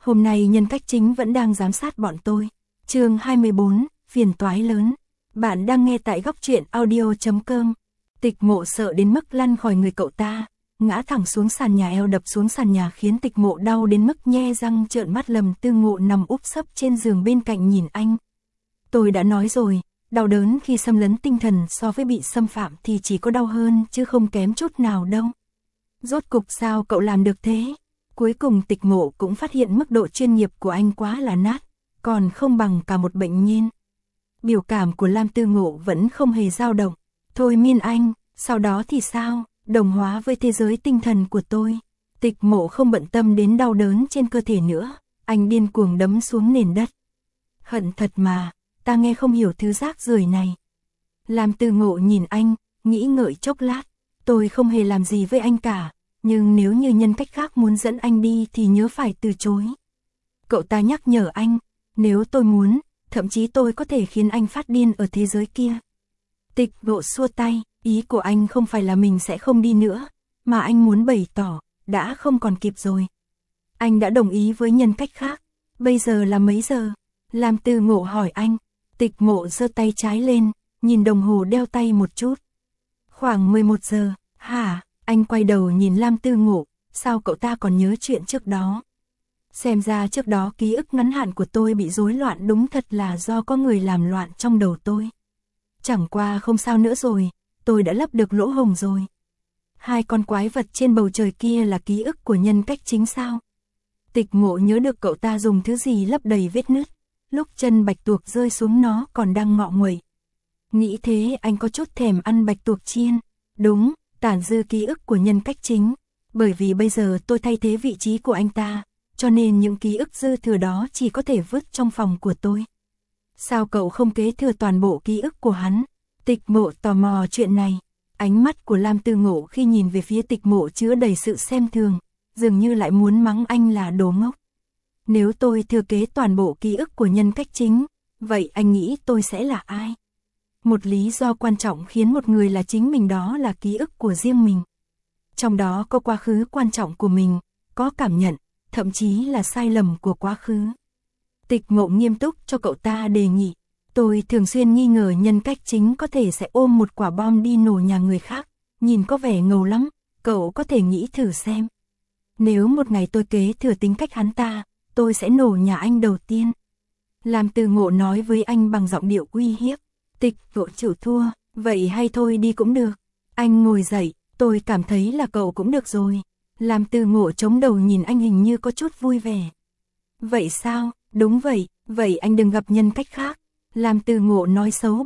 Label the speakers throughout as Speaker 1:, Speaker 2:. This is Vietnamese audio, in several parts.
Speaker 1: Hôm nay nhân cách chính vẫn đang giám sát bọn tôi. Chương 24, phiền toái lớn. Bạn đang nghe tại góc truyện audio.com. Tịch Mộ sợ đến mức lăn khỏi người cậu ta, ngã thẳng xuống sàn nhà, eo đập xuống sàn nhà khiến Tịch Mộ đau đến mức nhe răng trợn mắt. Lâm Tư Ngộ nằm úp sấp trên giường bên cạnh nhìn anh. Tôi đã nói rồi, đau đớn khi xâm lấn tinh thần so với bị xâm phạm thì chỉ có đau hơn chứ không kém chút nào đâu. Rốt cục sao cậu làm được thế? Cuối cùng Tịch Mộ cũng phát hiện mức độ chuyên nghiệp của anh quá là nát, còn không bằng cả một bệnh nhân. Biểu cảm của Lam Tư Ngộ vẫn không hề dao động. Thôi miên anh, sau đó thì sao? Đồng hóa với thế giới tinh thần của tôi. Tịch Mộ không bận tâm đến đau đớn trên cơ thể nữa, anh điên cuồng đấm xuống nền đất. Hận thật mà, ta nghe không hiểu thứ rác rưởi này. Lam Tư Ngộ nhìn anh, nghĩ ngợi chốc lát. Tôi không hề làm gì với anh cả, nhưng nếu như nhân cách khác muốn dẫn anh đi thì nhớ phải từ chối. Cậu ta nhắc nhở anh, nếu tôi muốn, thậm chí tôi có thể khiến anh phát điên ở thế giới kia. Tịch Mộ xua tay, ý của anh không phải là mình sẽ không đi nữa, mà anh muốn bày tỏ, đã không còn kịp rồi. Anh đã đồng ý với nhân cách khác, bây giờ là mấy giờ? Lam Tư Ngộ hỏi anh. Tịch Mộ giơ tay trái lên, nhìn đồng hồ đeo tay một chút. Khoảng 11 giờ, hả? Anh quay đầu nhìn Lam Tư Ngộ, sao cậu ta còn nhớ chuyện trước đó? Xem ra trước đó ký ức ngắn hạn của tôi bị rối loạn, đúng thật là do có người làm loạn trong đầu tôi. Chẳng qua không sao nữa rồi, tôi đã lấp được lỗ hổng rồi. Hai con quái vật trên bầu trời kia là ký ức của nhân cách chính sao? Tịch Mộ nhớ được cậu ta dùng thứ gì lấp đầy vết nứt, lúc chân bạch tuộc rơi xuống nó còn đang ngọ nguậy. Nghĩ thế anh có chút thèm ăn bạch tuộc chiên. Đúng, tản dư ký ức của nhân cách chính, bởi vì bây giờ tôi thay thế vị trí của anh ta, cho nên những ký ức dư thừa đó chỉ có thể vứt trong phòng của tôi. Sao cậu không kế thừa toàn bộ ký ức của hắn? Tịch Mộ tò mò chuyện này. Ánh mắt của Lam Tư Ngộ khi nhìn về phía Tịch Mộ chứa đầy sự xem thường, dường như lại muốn mắng anh là đồ ngốc. Nếu tôi thừa kế toàn bộ ký ức của nhân cách chính, vậy anh nghĩ tôi sẽ là ai? Một lý do quan trọng khiến một người là chính mình đó là ký ức của riêng mình. Trong đó có quá khứ quan trọng của mình, có cảm nhận, thậm chí là sai lầm của quá khứ. Tịch Mộ nghiêm túc cho cậu ta đề nghị. Tôi thường xuyên nghi ngờ nhân cách chính có thể sẽ ôm một quả bom đi nổ nhà người khác, nhìn có vẻ ngầu lắm, cậu có thể nghĩ thử xem. Nếu một ngày tôi kế thừa tính cách hắn ta, tôi sẽ nổ nhà anh đầu tiên. Lam Tư Ngộ nói với anh bằng giọng điệu uy hiếp. Tịch Mộ chịu thua, vậy hay thôi đi cũng được. Anh ngồi dậy, tôi cảm thấy là cậu cũng được rồi. Lam Tư Ngộ chống đầu nhìn anh hình như có chút vui vẻ. Vậy sao? Đúng vậy, vậy anh đừng gặp nhân cách khác. Lam Tư Ngộ nói xấu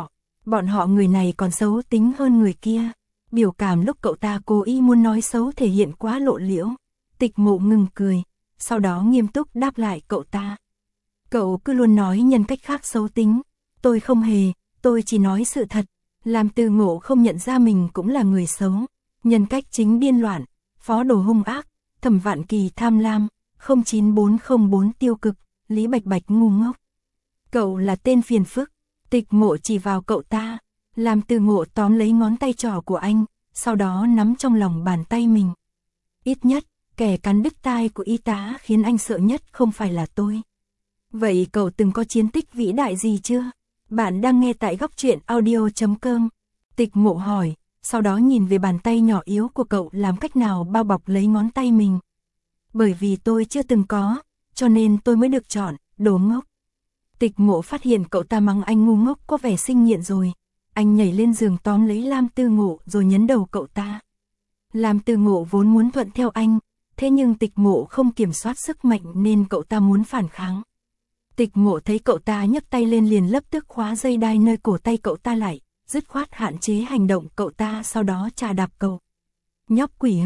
Speaker 1: bọn họ người này còn xấu tính hơn người kia. Biểu cảm lúc cậu ta cố ý muốn nói xấu thể hiện quá lộ liễu. Tịch Mộ ngừng cười, sau đó nghiêm túc đáp lại cậu ta. Cậu cứ luôn nói nhân cách khác xấu tính. Tôi không hề, tôi chỉ nói sự thật. Lam Tư Ngộ không nhận ra mình cũng là người xấu. Nhân cách chính điên loạn, Phó Đồ hung ác, Thẩm Vạn Kỳ tham lam, 09404 tiêu cực, Lý Bạch Bạch ngu ngốc. Cậu là tên phiền phức. Tịch Mộ chỉ vào cậu ta. Lam Tư Ngộ tóm lấy ngón tay trỏ của anh, sau đó nắm trong lòng bàn tay mình. Ít nhất, kẻ cắn đứt tai của y tá khiến anh sợ nhất không phải là tôi. Vậy cậu từng có chiến tích vĩ đại gì chưa? Bạn đang nghe tại góc truyện audio.com. Tịch Mộ hỏi, sau đó nhìn về bàn tay nhỏ yếu của cậu làm cách nào bao bọc lấy ngón tay mình. Bởi vì tôi chưa từng có, cho nên tôi mới được chọn, đồ ngốc. Tịch Mộ phát hiện cậu ta mắng anh ngu ngốc có vẻ sinh nghiện rồi. Anh nhảy lên giường tóm lấy Lam Tư Ngộ rồi nhấn đầu cậu ta. Lam Tư Ngộ vốn muốn thuận theo anh, thế nhưng Tịch Mộ không kiểm soát sức mạnh nên cậu ta muốn phản kháng. Tịch Mộ thấy cậu ta nhấc tay lên liền lập tức khóa dây đai nơi cổ tay cậu ta lại, dứt khoát hạn chế hành động cậu ta, sau đó chà đạp cậu. Nhóc quỷ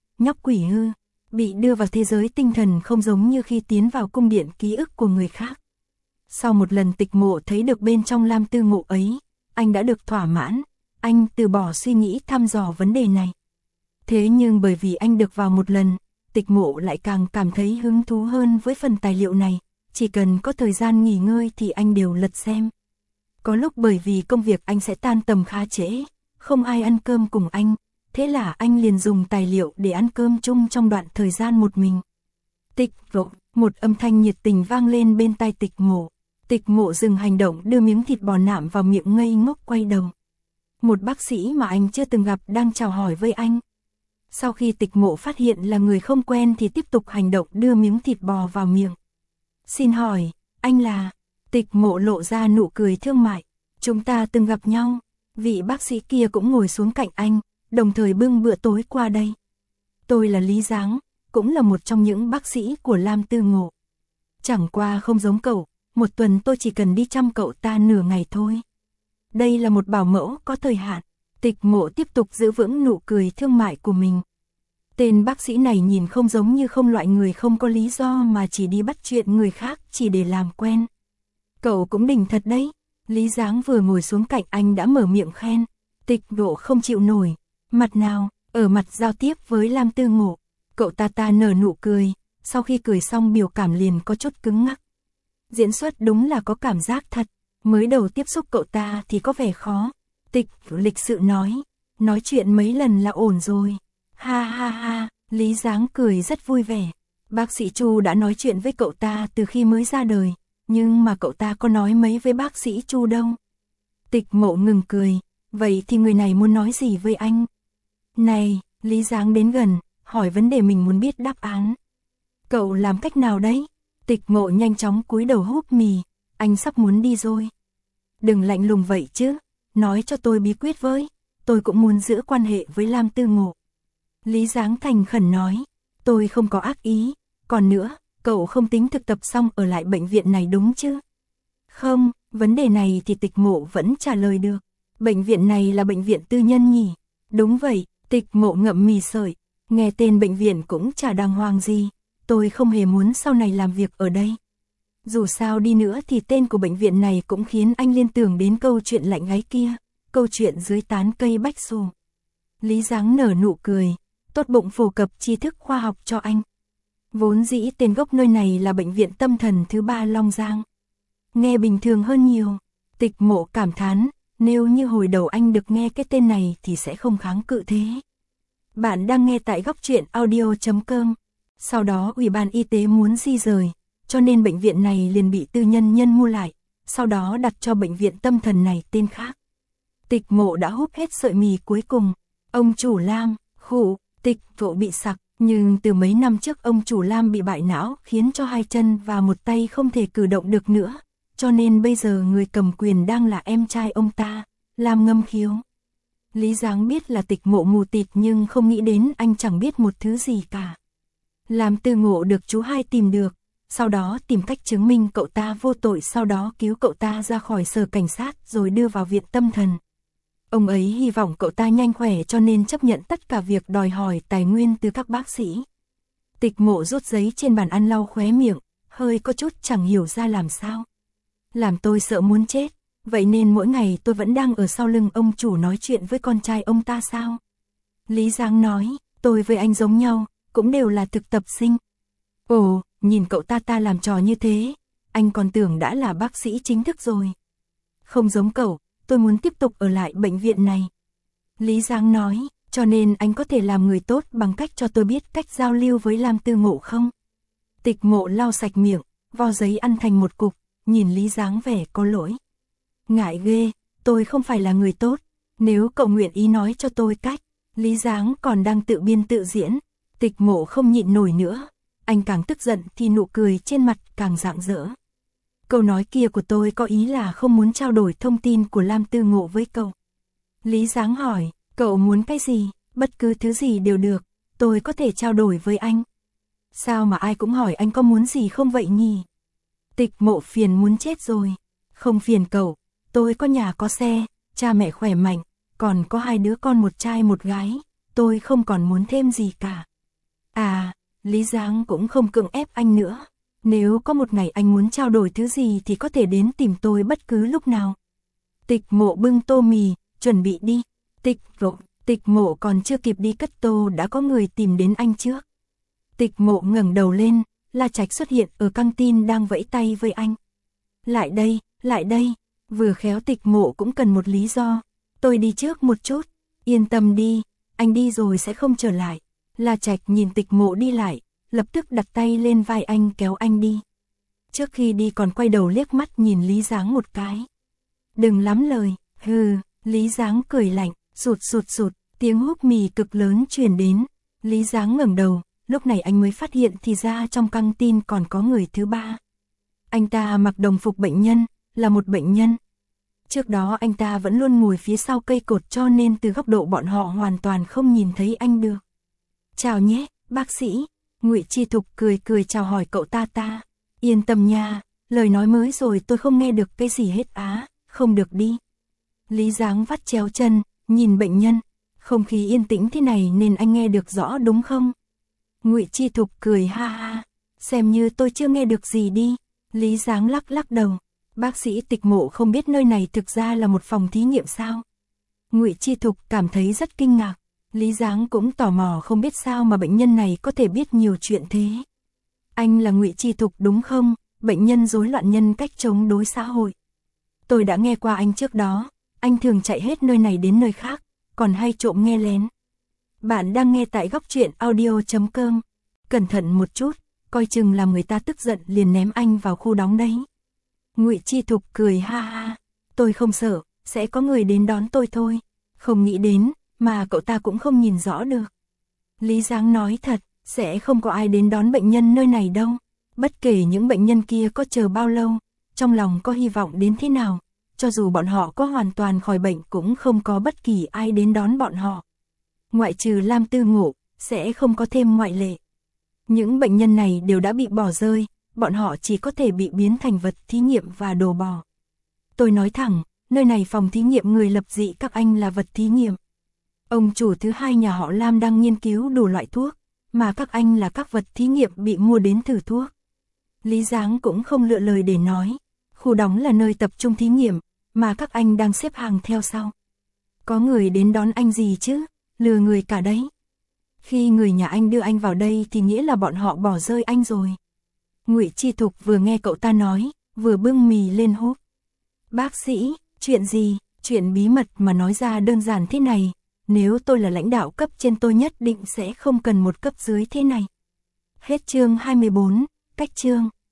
Speaker 1: hư, bị đưa vào thế giới tinh thần không giống như khi tiến vào cung điện ký ức của người khác. Sau một lần Tịch Mộ thấy được bên trong Lam Tư Ngộ ấy, anh đã được thỏa mãn, anh từ bỏ suy nghĩ thăm dò vấn đề này. Thế nhưng bởi vì anh được vào một lần, Tịch Mộ lại càng cảm thấy hứng thú hơn với phần tài liệu này, chỉ cần có thời gian nghỉ ngơi thì anh đều lật xem. Có lúc bởi vì công việc anh sẽ tan tầm khá trễ, không ai ăn cơm cùng anh, thế là anh liền dùng tài liệu để ăn cơm chung trong đoạn thời gian một mình. Tịch Mộ, một âm thanh nhiệt tình vang lên bên tai Tịch Mộ. Tịch Mộ dừng hành động đưa miếng thịt bò nạm vào miệng ngây ngốc quay đầu. Một bác sĩ mà anh chưa từng gặp đang chào hỏi với anh. Sau khi Tịch Mộ phát hiện là người không quen thì tiếp tục hành động đưa miếng thịt bò vào miệng. Xin hỏi, anh là? Tịch Mộ lộ ra nụ cười thương mại. Chúng ta từng gặp nhau. Vị bác sĩ kia cũng ngồi xuống cạnh anh, đồng thời bưng bữa tối qua đây. Tôi là Lý Giáng, cũng là một trong những bác sĩ của Lam Tư Ngộ. Chẳng qua không giống cậu, một tuần tôi chỉ cần đi chăm cậu ta nửa ngày thôi. Đây là một bảo mẫu có thời hạn. Tịch Mộ tiếp tục giữ vững nụ cười thương mại của mình. Tên bác sĩ này nhìn không giống như không loại người không có lý do mà chỉ đi bắt chuyện người khác chỉ để làm quen. Cậu cũng đỉnh thật đấy. Lý Giáng vừa ngồi xuống cạnh anh đã mở miệng khen. Tịch Mộ không chịu nổi. Mặt nào, ở mặt giao tiếp với Lam Tư Ngộ. Cậu ta nở nụ cười, sau khi cười xong biểu cảm liền có chút cứng ngắc. Diễn xuất đúng là có cảm giác thật. Mới đầu tiếp xúc cậu ta thì có vẻ khó. Tịch lịch sự nói chuyện mấy lần là ổn rồi. Ha ha ha, Lý Giáng cười rất vui vẻ. Bác sĩ Chu đã nói chuyện với cậu ta từ khi mới ra đời, nhưng mà cậu ta có nói mấy với bác sĩ Chu đâu. Tịch Mộ ngừng cười, vậy thì người này muốn nói gì với anh? Này, Lý Giáng đến gần, hỏi vấn đề mình muốn biết đáp án. Cậu làm cách nào đấy? Tịch Mộ nhanh chóng cúi đầu húp mì, anh sắp muốn đi rồi. Đừng lạnh lùng vậy chứ, nói cho tôi bí quyết với, tôi cũng muốn giữ quan hệ với Lam Tư Ngộ. Lý Giáng thành khẩn nói, tôi không có ác ý, còn nữa, cậu không tính thực tập xong ở lại bệnh viện này đúng chứ? Không, vấn đề này thì Tịch Mộ vẫn trả lời được. Bệnh viện này là bệnh viện tư nhân nhỉ? Đúng vậy, Tịch Mộ ngậm mì sợi, nghe tên bệnh viện cũng chả đàng hoàng gì, tôi không hề muốn sau này làm việc ở đây. Dù sao đi nữa thì tên của bệnh viện này cũng khiến anh liên tưởng đến câu chuyện lạnh gáy kia, câu chuyện dưới tán cây bách xù. Lý Giáng nở nụ cười, tốt bụng phổ cập tri thức khoa học cho anh. Vốn dĩ tên gốc nơi này là bệnh viện tâm thần thứ 3 Long Giang. Nghe bình thường hơn nhiều. Tịch Mộ cảm thán, nếu như hồi đầu anh được nghe cái tên này thì sẽ không kháng cự thế. Bạn đang nghe tại góc truyện audio.com. Sau đó Ủy ban Y tế muốn di rời, cho nên bệnh viện này liền bị tư nhân mua lại, sau đó đặt cho bệnh viện tâm thần này tên khác. Tịch Mộ đã húp hết sợi mì cuối cùng. Ông chủ Lam, Tịch Mộ bị sặc, nhưng từ mấy năm trước ông chủ Lam bị bại não khiến cho hai chân và một tay không thể cử động được nữa, cho nên bây giờ người cầm quyền đang là em trai ông ta, Lam Ngâm Khiếu. Lý Giáng biết là Tịch Mộ mù tịt nhưng không nghĩ đến anh chẳng biết một thứ gì cả. Lam Tư Ngộ được chú hai tìm được, sau đó tìm cách chứng minh cậu ta vô tội, sau đó cứu cậu ta ra khỏi sở cảnh sát rồi đưa vào viện tâm thần. Ông ấy hy vọng cậu ta nhanh khỏe cho nên chấp nhận tất cả việc đòi hỏi tài nguyên từ các bác sĩ. Tịch Mộ rút giấy trên bàn ăn lau khóe miệng, hơi có chút chẳng hiểu ra làm sao. Làm tôi sợ muốn chết, vậy nên mỗi ngày tôi vẫn đang ở sau lưng ông chủ nói chuyện với con trai ông ta sao? Lý Giáng nói, tôi với anh giống nhau, cũng đều là thực tập sinh. Ồ, nhìn cậu ta làm trò như thế, anh còn tưởng đã là bác sĩ chính thức rồi. Không giống cậu, tôi muốn tiếp tục ở lại bệnh viện này. Lý Giáng nói, cho nên anh có thể làm người tốt bằng cách cho tôi biết cách giao lưu với Lam Tư Ngộ không? Tịch Mộ lau sạch miệng, vo giấy ăn thành một cục, nhìn Lý Giáng vẻ có lỗi. Ngại ghê, tôi không phải là người tốt, nếu cậu nguyện ý nói cho tôi cách. Lý Giáng còn đang tự biên tự diễn, Tịch Mộ không nhịn nổi nữa, anh càng tức giận thì nụ cười trên mặt càng rạng rỡ. Câu nói kia của tôi có ý là không muốn trao đổi thông tin của Lam Tư Ngộ với cậu. Lý Giáng hỏi, cậu muốn cái gì, bất cứ thứ gì đều được, tôi có thể trao đổi với anh. Sao mà ai cũng hỏi anh có muốn gì không vậy nhỉ? Tịch Mộ phiền muốn chết rồi. Không phiền cậu, tôi có nhà có xe, cha mẹ khỏe mạnh, còn có 2 đứa con, một trai một gái, tôi không còn muốn thêm gì cả. À, Lý Giáng cũng không cưỡng ép anh nữa. Nếu có một ngày anh muốn trao đổi thứ gì thì có thể đến tìm tôi bất cứ lúc nào. Tịch Mộ bưng tô mì, chuẩn bị đi. Tịch Mộ còn chưa kịp đi cất tô đã có người tìm đến anh trước. Tịch Mộ ngẩng đầu lên, La Trạch xuất hiện ở căng tin đang vẫy tay với anh. Lại đây, vừa khéo Tịch Mộ cũng cần một lý do. Tôi đi trước một chút, yên tâm đi, anh đi rồi sẽ không trở lại. La Trạch nhìn Tịch Mộ đi lại, lập tức đặt tay lên vai anh kéo anh đi. Trước khi đi còn quay đầu liếc mắt nhìn Lý Giáng một cái. Đừng lắm lời, hừ, Lý Giáng cười lạnh, sụt, tiếng húp mì cực lớn truyền đến. Lý Giáng ngẩng đầu, lúc này anh mới phát hiện thì ra trong căng tin còn có người thứ ba. Anh ta mặc đồng phục bệnh nhân, là một bệnh nhân. Trước đó anh ta vẫn luôn ngồi phía sau cây cột cho nên từ góc độ bọn họ hoàn toàn không nhìn thấy anh được. Chào nhé, bác sĩ. Ngụy Chi Thục cười chào hỏi cậu ta. Yên tâm nha, lời nói mới rồi tôi không nghe được cái gì hết á, không được đi. Lý Giáng vắt chéo chân, nhìn bệnh nhân. Không khí yên tĩnh thế này nên anh nghe được rõ đúng không? Ngụy Chi Thục cười ha ha, xem như tôi chưa nghe được gì đi. Lý Giáng lắc đầu. Bác sĩ Tịch Mộ không biết nơi này thực ra là một phòng thí nghiệm sao? Ngụy Chi Thục cảm thấy rất kinh ngạc. Lý Giáng cũng tò mò không biết sao mà bệnh nhân này có thể biết nhiều chuyện thế. Anh là Ngụy Chi Thục đúng không? Bệnh nhân rối loạn nhân cách chống đối xã hội. Tôi đã nghe qua anh trước đó, anh thường chạy hết nơi này đến nơi khác, còn hay trộm nghe lén. Bạn đang nghe tại Góc Truyện Audio.com. Cẩn thận một chút, coi chừng làm người ta tức giận liền ném anh vào khu đóng đấy. Ngụy Chi Thục cười ha ha, tôi không sợ, sẽ có người đến đón tôi thôi. Không nghĩ đến, mà cậu ta cũng không nhìn rõ được. Lý Giáng nói thật, sẽ không có ai đến đón bệnh nhân nơi này đâu. Bất kể những bệnh nhân kia có chờ bao lâu, trong lòng có hy vọng đến thế nào, cho dù bọn họ có hoàn toàn khỏi bệnh cũng không có bất kỳ ai đến đón bọn họ. Ngoại trừ Lam Tư Ngộ, sẽ không có thêm ngoại lệ. Những bệnh nhân này đều đã bị bỏ rơi, bọn họ chỉ có thể bị biến thành vật thí nghiệm và đồ bỏ. Tôi nói thẳng, nơi này phòng thí nghiệm người lập dị các anh là vật thí nghiệm. Ông chủ thứ hai nhà họ Lam đang nghiên cứu đủ loại thuốc, mà các anh là các vật thí nghiệm bị mua đến thử thuốc. Lý Giáng cũng không lựa lời để nói, khu đóng là nơi tập trung thí nghiệm, mà các anh đang xếp hàng theo sau. Có người đến đón anh gì chứ, lừa người cả đấy. Khi người nhà anh đưa anh vào đây thì nghĩa là bọn họ bỏ rơi anh rồi. Ngụy Chi Thục vừa nghe cậu ta nói, vừa bưng mì lên húp. Bác sĩ, chuyện gì, chuyện bí mật mà nói ra đơn giản thế này, nếu tôi là lãnh đạo cấp trên tôi nhất định sẽ không cần một cấp dưới thế này. Hết chương 24, cách chương.